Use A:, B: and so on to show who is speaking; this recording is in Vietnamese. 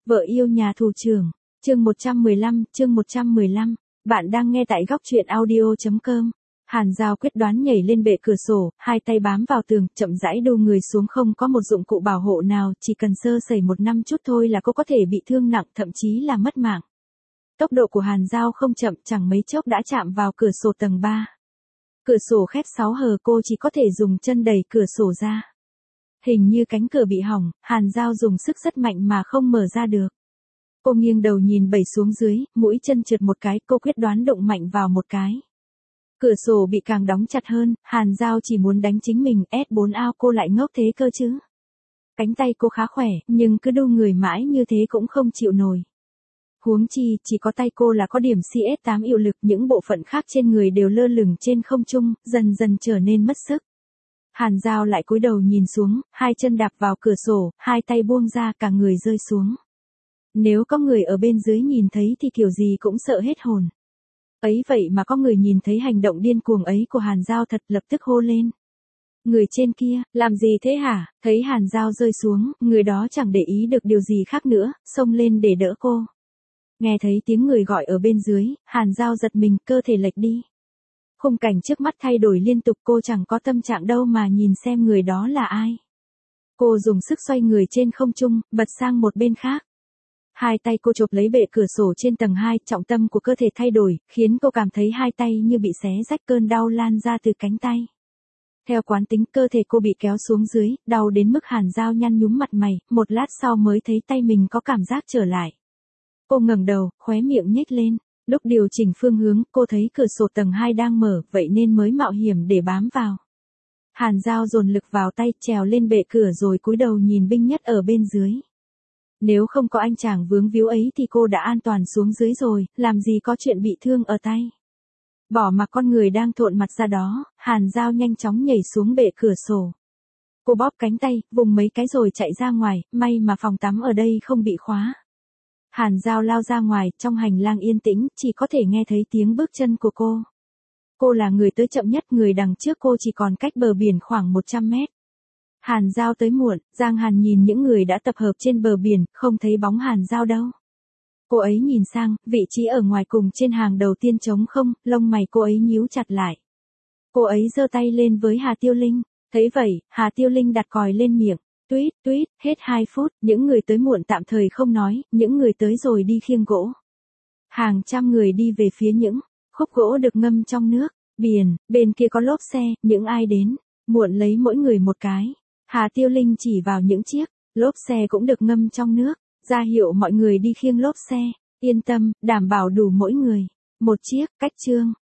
A: Vợ yêu nhà tù trưởng, chương 115, bạn đang nghe tại góc truyện audio.com. Hàn Giao quyết đoán nhảy lên bệ cửa sổ, hai tay bám vào tường, chậm rãi đu người xuống, không có một dụng cụ bảo hộ nào, chỉ cần sơ sẩy một năm chút thôi là cô có thể bị thương nặng, thậm chí là mất mạng. Tốc độ của Hàn Giao không chậm, chẳng mấy chốc đã chạm vào cửa sổ tầng 3. Cửa sổ khép 6 hờ, cô chỉ có thể dùng chân đẩy cửa sổ ra. Hình như cánh cửa bị hỏng, Hàn Giao dùng sức rất mạnh mà không mở ra được. Cô nghiêng đầu nhìn bẩy xuống dưới, mũi chân trượt một cái, cô quyết đoán đụng mạnh vào một cái. Cửa sổ bị càng đóng chặt hơn, Hàn Giao chỉ muốn đánh chính mình, S4 ao cô lại ngốc thế cơ chứ. Cánh tay cô khá khỏe, nhưng cứ đu người mãi như thế cũng không chịu nổi. Huống chi, chỉ có tay cô là có điểm CS8 hiệu lực, những bộ phận khác trên người đều lơ lửng trên không trung, dần dần trở nên mất sức. Hàn Giao lại cúi đầu nhìn xuống, hai chân đạp vào cửa sổ, hai tay buông ra, cả người rơi xuống. Nếu có người ở bên dưới nhìn thấy thì kiểu gì cũng sợ hết hồn. Ấy vậy mà có người nhìn thấy hành động điên cuồng ấy của Hàn Giao thật, lập tức hô lên. Người trên kia, làm gì thế hả? Thấy Hàn Giao rơi xuống, người đó chẳng để ý được điều gì khác nữa, xông lên để đỡ cô. Nghe thấy tiếng người gọi ở bên dưới, Hàn Giao giật mình, cơ thể lệch đi. Khung cảnh trước mắt thay đổi liên tục, cô chẳng có tâm trạng đâu mà nhìn xem người đó là ai. Cô dùng sức xoay người trên không trung, bật sang một bên khác. Hai tay cô chộp lấy bệ cửa sổ trên tầng 2, trọng tâm của cơ thể thay đổi, khiến cô cảm thấy hai tay như bị xé rách, cơn đau lan ra từ cánh tay. Theo quán tính, cơ thể cô bị kéo xuống dưới, đau đến mức Hàn Giao nhăn nhúm mặt mày, một lát sau mới thấy tay mình có cảm giác trở lại. Cô ngẩng đầu, khóe miệng nhếch lên. Lúc điều chỉnh phương hướng, cô thấy cửa sổ tầng 2 đang mở, vậy nên mới mạo hiểm để bám vào. Hàn Giao dồn lực vào tay, trèo lên bệ cửa rồi cúi đầu nhìn binh nhất ở bên dưới. Nếu không có anh chàng vướng víu ấy thì cô đã an toàn xuống dưới rồi, làm gì có chuyện bị thương ở tay. Bỏ mặc con người đang thộn mặt ra đó, Hàn Giao nhanh chóng nhảy xuống bệ cửa sổ. Cô bóp cánh tay, vùng mấy cái rồi chạy ra ngoài, may mà phòng tắm ở đây không bị khóa. Hàn Giao lao ra ngoài, trong hành lang yên tĩnh, chỉ có thể nghe thấy tiếng bước chân của cô. Cô là người tới chậm nhất, người đằng trước cô chỉ còn cách bờ biển khoảng 100 mét. Hàn Giao tới muộn, Giang Hàn nhìn những người đã tập hợp trên bờ biển, không thấy bóng Hàn Giao đâu. Cô ấy nhìn sang, vị trí ở ngoài cùng trên hàng đầu tiên trống không, lông mày cô ấy nhíu chặt lại. Cô ấy giơ tay lên với Hà Tiêu Linh, thấy vậy, Hà Tiêu Linh đặt còi lên miệng. Tuyết, hết 2 phút, những người tới muộn tạm thời không nói, những người tới rồi đi khiêng gỗ. Hàng trăm người đi về phía những khúc gỗ được ngâm trong nước, biển, bên kia có lốp xe, những ai đến, muộn lấy mỗi người một cái. Hà Tiêu Linh chỉ vào những chiếc lốp xe cũng được ngâm trong nước, ra hiệu mọi người đi khiêng lốp xe, yên tâm, đảm bảo đủ mỗi người một chiếc, cách chương.